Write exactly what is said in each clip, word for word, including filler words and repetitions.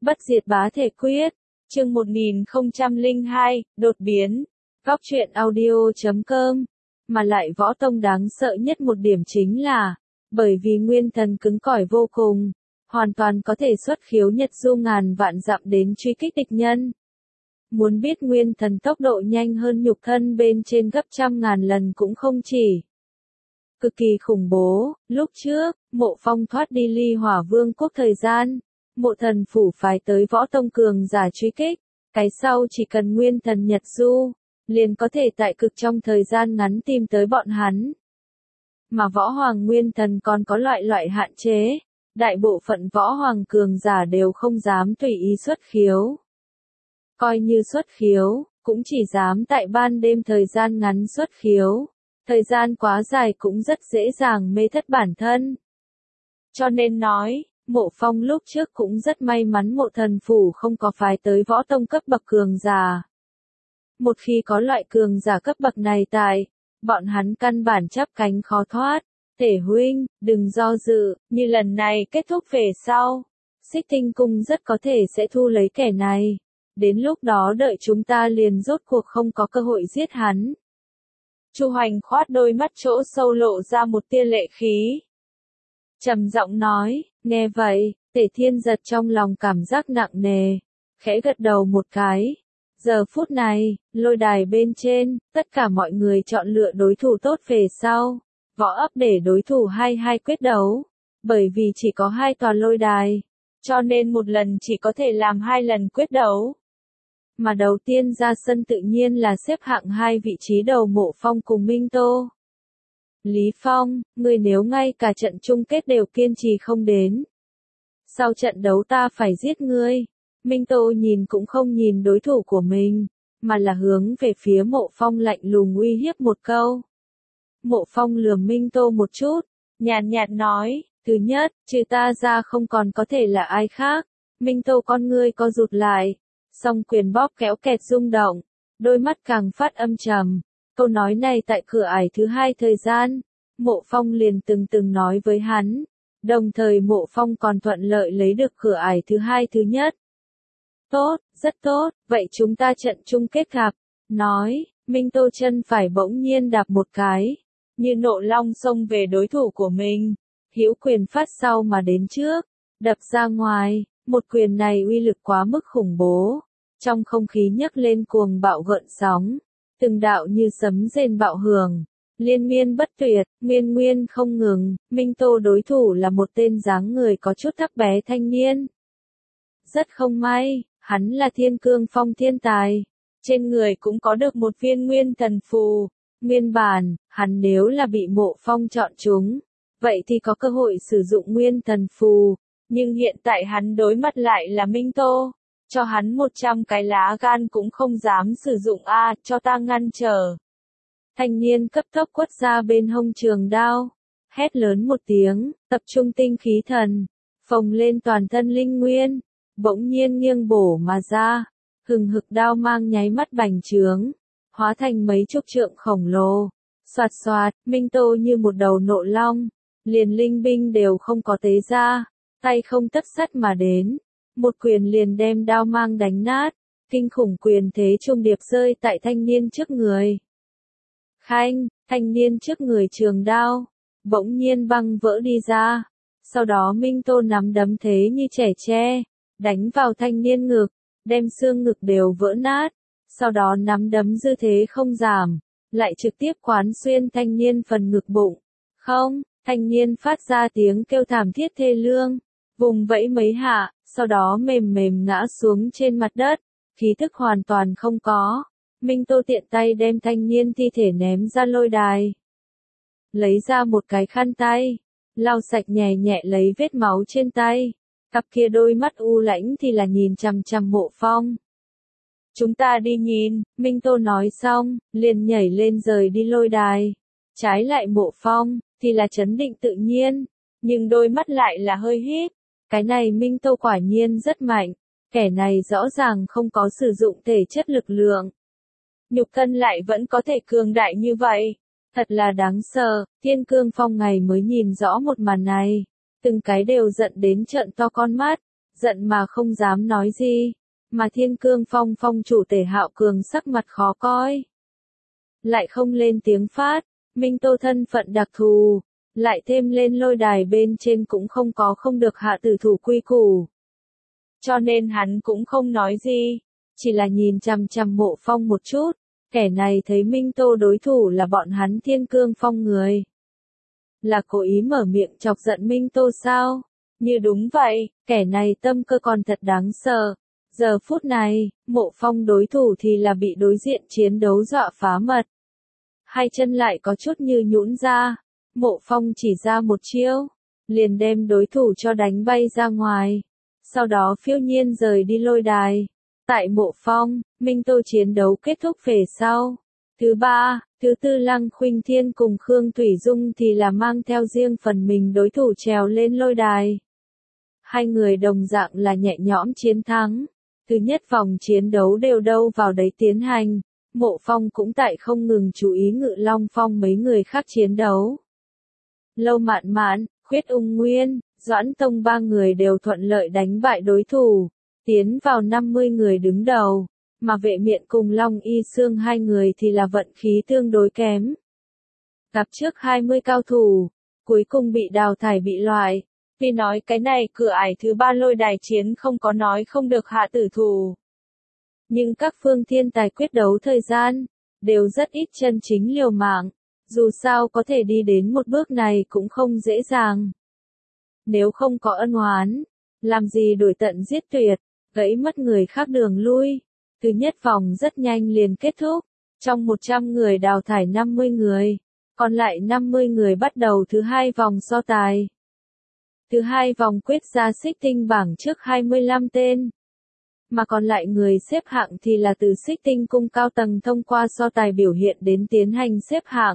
Bất diệt bá thể quyết, chương một nghìn không trăm lẻ hai, đột biến. Góc truyện audio chấm com. Mà lại võ tông đáng sợ nhất một điểm chính là, bởi vì nguyên thần cứng cỏi vô cùng, hoàn toàn có thể xuất khiếu nhật du ngàn vạn dặm đến truy kích địch nhân. Muốn biết nguyên thần tốc độ nhanh hơn nhục thân bên trên gấp trăm ngàn lần cũng không chỉ. Cực kỳ khủng bố, lúc trước, Mộ Phong thoát đi Ly Hỏa Vương quốc thời gian, Mộ Thần phủ phái tới võ tông cường giả truy kích, cái sau chỉ cần nguyên thần nhật du, liền có thể tại cực trong thời gian ngắn tìm tới bọn hắn. Mà võ hoàng nguyên thần còn có loại loại hạn chế, đại bộ phận võ hoàng cường giả đều không dám tùy ý xuất khiếu. Coi như xuất khiếu, cũng chỉ dám tại ban đêm thời gian ngắn xuất khiếu. Thời gian quá dài cũng rất dễ dàng mê thất bản thân. Cho nên nói, Mộ Phong lúc trước cũng rất may mắn Mộ Thần phủ không có phái tới võ tông cấp bậc cường giả. Một khi có loại cường giả cấp bậc này tại, bọn hắn căn bản chắp cánh khó thoát. Thể huynh, đừng do dự, như lần này kết thúc về sau, Xích Tinh cung rất có thể sẽ thu lấy kẻ này. Đến lúc đó đợi chúng ta liền rốt cuộc không có cơ hội giết hắn. Chu Hoành khoát đôi mắt chỗ sâu lộ ra một tia lệ khí. Trầm giọng nói, nghe vậy, Tề Thiên Giật trong lòng cảm giác nặng nề, khẽ gật đầu một cái. Giờ phút này, lôi đài bên trên, tất cả mọi người chọn lựa đối thủ tốt về sau, võ ấp để đối thủ hai hai quyết đấu, bởi vì chỉ có hai tòa lôi đài, cho nên một lần chỉ có thể làm hai lần quyết đấu. Mà đầu tiên ra sân tự nhiên là xếp hạng hai vị trí đầu Mộ Phong cùng Minh Tô. Lý Phong, ngươi nếu ngay cả trận chung kết đều kiên trì không đến, sau trận đấu ta phải giết ngươi. Minh Tô nhìn cũng không nhìn đối thủ của mình, mà là hướng về phía Mộ Phong lạnh lùng uy hiếp một câu. Mộ Phong lườm Minh Tô một chút, nhàn nhạt nói, thứ nhất, trừ ta ra không còn có thể là ai khác. Minh Tô con ngươi co rụt lại. Song quyền bóp kéo kẹt rung động, đôi mắt càng phát âm trầm. Câu nói này tại cửa ải thứ hai thời gian, Mộ Phong liền từng từng nói với hắn, đồng thời Mộ Phong còn thuận lợi lấy được cửa ải thứ hai thứ nhất. Tốt, rất tốt, vậy chúng ta trận chung kết gặp. Nói, Minh Tô chân phải bỗng nhiên đạp một cái, như nộ long xông về đối thủ của mình, hữu quyền phát sau mà đến trước, đập ra ngoài. Một quyền này uy lực quá mức khủng bố, trong không khí nhấc lên cuồng bạo gợn sóng, từng đạo như sấm rền bạo hưởng, liên miên bất tuyệt, nguyên nguyên không ngừng. Minh Tô đối thủ là một tên dáng người có chút thấp bé thanh niên. Rất không may, hắn là Thiên Cương Phong thiên tài, trên người cũng có được một viên nguyên thần phù. Nguyên bản, hắn nếu là bị Mộ Phong chọn chúng, vậy thì có cơ hội sử dụng nguyên thần phù. Nhưng hiện tại hắn đối mặt lại là Minh Tô, cho hắn một trăm cái lá gan cũng không dám sử dụng a, à, cho ta ngăn trở. Thanh niên cấp tốc quất ra bên hông trường đao, hét lớn một tiếng, tập trung tinh khí thần, phồng lên toàn thân linh nguyên, bỗng nhiên nghiêng bổ mà ra, hừng hực đao mang nháy mắt bành trướng, hóa thành mấy chục trượng khổng lồ, xoạt xoạt. Minh Tô như một đầu nộ long, liền linh binh đều không có tế ra. Tay không tất sắt mà đến, một quyền liền đem đao mang đánh nát, kinh khủng quyền thế trung điệp rơi tại thanh niên trước người. Khanh, thanh niên trước người trường đao, bỗng nhiên băng vỡ đi ra, sau đó Minh Tô nắm đấm thế như trẻ tre, đánh vào thanh niên ngực, đem xương ngực đều vỡ nát, sau đó nắm đấm dư thế không giảm, lại trực tiếp quán xuyên thanh niên phần ngực bụng. Không, thanh niên phát ra tiếng kêu thảm thiết thê lương. Vùng vẫy mấy hạ, sau đó mềm mềm ngã xuống trên mặt đất, khí thức hoàn toàn không có. Minh Tô tiện tay đem thanh niên thi thể ném ra lôi đài. Lấy ra một cái khăn tay, lau sạch nhẹ nhẹ lấy vết máu trên tay. Cặp kia đôi mắt u lãnh thì là nhìn chằm chằm Mộ Phong. Chúng ta đi nhìn, Minh Tô nói xong, liền nhảy lên rời đi lôi đài. Trái lại Mộ Phong, thì là trấn định tự nhiên, nhưng đôi mắt lại là hơi híp. Cái này Minh Tô quả nhiên rất mạnh, kẻ này rõ ràng không có sử dụng thể chất lực lượng. Nhục thân lại vẫn có thể cường đại như vậy, thật là đáng sợ. Thiên Cương Phong ngày mới nhìn rõ một màn này, từng cái đều giận đến trợn to con mắt, giận mà không dám nói gì, mà Thiên Cương Phong phong chủ Tề Hạo Cường sắc mặt khó coi. Lại không lên tiếng phát, Minh Tô thân phận đặc thù, lại thêm lên lôi đài bên trên cũng không có không được hạ tử thủ quy củ. Cho nên hắn cũng không nói gì, chỉ là nhìn chằm chằm Mộ Phong một chút, kẻ này thấy Minh Tô đối thủ là bọn hắn Thiên Cương Phong người. Là cố ý mở miệng chọc giận Minh Tô sao? Như đúng vậy, kẻ này tâm cơ còn thật đáng sợ. Giờ phút này, Mộ Phong đối thủ thì là bị đối diện chiến đấu dọa phá mật. Hai chân lại có chút như nhũn ra, Mộ Phong chỉ ra một chiêu, liền đem đối thủ cho đánh bay ra ngoài. Sau đó phiêu nhiên rời đi lôi đài. Tại Mộ Phong, Minh Tô chiến đấu kết thúc về sau. Thứ ba, thứ tư Lăng Khuynh Thiên cùng Khương Thủy Dung thì là mang theo riêng phần mình đối thủ trèo lên lôi đài. Hai người đồng dạng là nhẹ nhõm chiến thắng. Thứ nhất vòng chiến đấu đều đâu vào đấy tiến hành. Mộ Phong cũng tại không ngừng chú ý Ngự Long Phong mấy người khác chiến đấu. Lâu Mạn Mạn, Khuyết Ung Nguyên, Doãn Tông ba người đều thuận lợi đánh bại đối thủ, tiến vào năm mươi người đứng đầu, mà Vệ Miện cùng Long Y Xương hai người thì là vận khí tương đối kém. Gặp trước hai mươi cao thủ, cuối cùng bị đào thải bị loại, vì nói cái này cửa ải thứ ba lôi đài chiến không có nói không được hạ tử thủ. Nhưng các phương thiên tài quyết đấu thời gian, đều rất ít chân chính liều mạng, dù sao có thể đi đến một bước này cũng không dễ dàng. Nếu không có ân oán, làm gì đuổi tận giết tuyệt, gãy mất người khác đường lui. Thứ nhất vòng rất nhanh liền kết thúc, trong một trăm người đào thải năm mươi người, còn lại năm mươi người bắt đầu thứ hai vòng so tài. Thứ hai vòng quyết ra xích tinh bảng trước hai mươi lăm tên. Mà còn lại người xếp hạng thì là từ xích tinh cung cao tầng thông qua so tài biểu hiện đến tiến hành xếp hạng.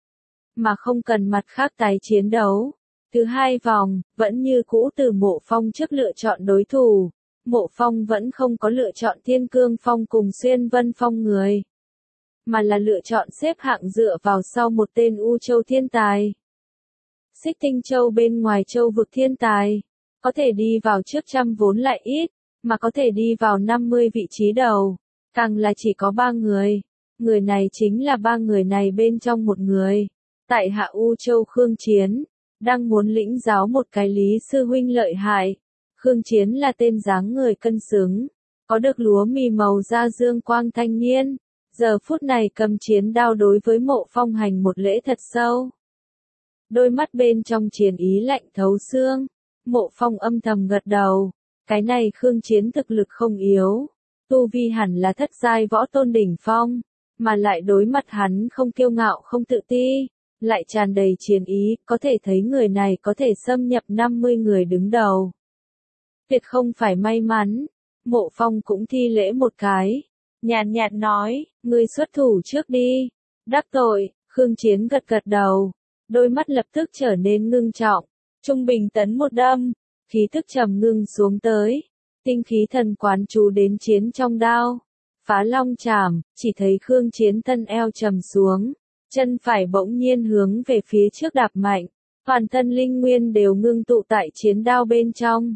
Mà không cần mặt khác tái chiến đấu. Thứ hai vòng, vẫn như cũ từ Mộ Phong trước lựa chọn đối thủ. Mộ Phong vẫn không có lựa chọn Thiên Cương Phong cùng Xuyên Vân Phong người. Mà là lựa chọn xếp hạng dựa vào sau một tên U Châu thiên tài. Xích Tinh Châu bên ngoài châu vực thiên tài. Có thể đi vào trước trăm vốn lại ít. Mà có thể đi vào năm mươi vị trí đầu, càng là chỉ có ba người. Người này chính là ba người này bên trong một người. Tại Hạ U Châu Khương Chiến, đang muốn lĩnh giáo một cái Lý sư huynh lợi hại. Khương Chiến là tên dáng người cân xứng, có được lúa mì màu da dương quang thanh niên. Giờ phút này cầm chiến đao đối với Mộ Phong hành một lễ thật sâu. Đôi mắt bên trong chiến ý lạnh thấu xương, Mộ Phong âm thầm gật đầu. Cái này Khương Chiến thực lực không yếu, tu vi hẳn là thất giai võ tôn đỉnh phong, mà lại đối mặt hắn không kiêu ngạo không tự ti, lại tràn đầy chiến ý, có thể thấy người này có thể xâm nhập năm mươi người đứng đầu. Tuyệt không phải may mắn, Mộ Phong cũng thi lễ một cái, nhàn nhạt nói, ngươi xuất thủ trước đi, đắc tội, Khương Chiến gật gật đầu, đôi mắt lập tức trở nên ngưng trọng, trung bình tấn một đâm. Khí tức trầm ngưng xuống tới, tinh khí thần quán chú đến chiến trong đao, phá long chảm, chỉ thấy Khương Chiến thân eo trầm xuống, chân phải bỗng nhiên hướng về phía trước đạp mạnh, toàn thân linh nguyên đều ngưng tụ tại chiến đao bên trong.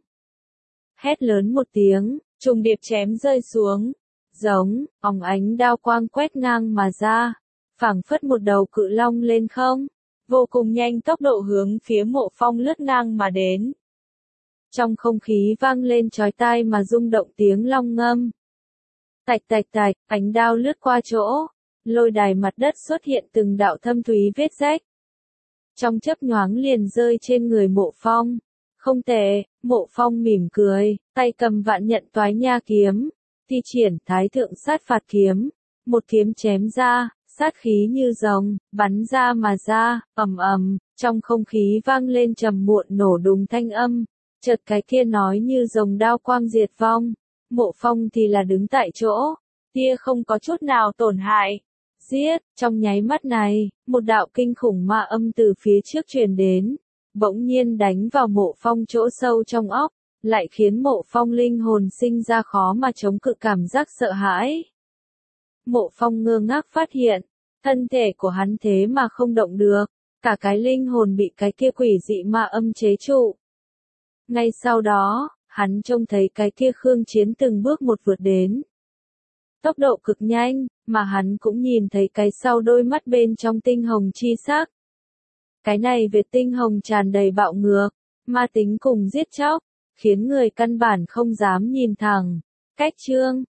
Hét lớn một tiếng, trùng điệp chém rơi xuống, giống, óng ánh đao quang quét ngang mà ra, phảng phất một đầu cự long lên không, vô cùng nhanh tốc độ hướng phía Mộ Phong lướt ngang mà đến. Trong không khí vang lên chói tai mà rung động tiếng long ngâm. Tạch tạch tạch, ánh đao lướt qua chỗ, lôi đài mặt đất xuất hiện từng đạo thâm thúy vết rách. Trong chớp nhoáng liền rơi trên người Mộ Phong. Không tệ, Mộ Phong mỉm cười, tay cầm vạn nhận toái nha kiếm, thi triển thái thượng sát phạt kiếm, một kiếm chém ra, sát khí như rồng, bắn ra mà ra, ầm ầm, trong không khí vang lên trầm muộn nổ đùng thanh âm. Chợt cái kia nói như rồng đao quang diệt vong, Mộ Phong thì là đứng tại chỗ, tia không có chút nào tổn hại. Giết, trong nháy mắt này, một đạo kinh khủng ma âm từ phía trước truyền đến, bỗng nhiên đánh vào Mộ Phong chỗ sâu trong óc, lại khiến Mộ Phong linh hồn sinh ra khó mà chống cự cảm giác sợ hãi. Mộ Phong ngơ ngác phát hiện, thân thể của hắn thế mà không động được, cả cái linh hồn bị cái kia quỷ dị ma âm chế trụ. Ngay sau đó, hắn trông thấy cái kia Khương Chiến từng bước một vượt đến. Tốc độ cực nhanh, mà hắn cũng nhìn thấy cái sau đôi mắt bên trong tinh hồng chi sắc. Cái này Việt tinh hồng tràn đầy bạo ngược, ma tính cùng giết chóc, khiến người căn bản không dám nhìn thẳng. Cách chương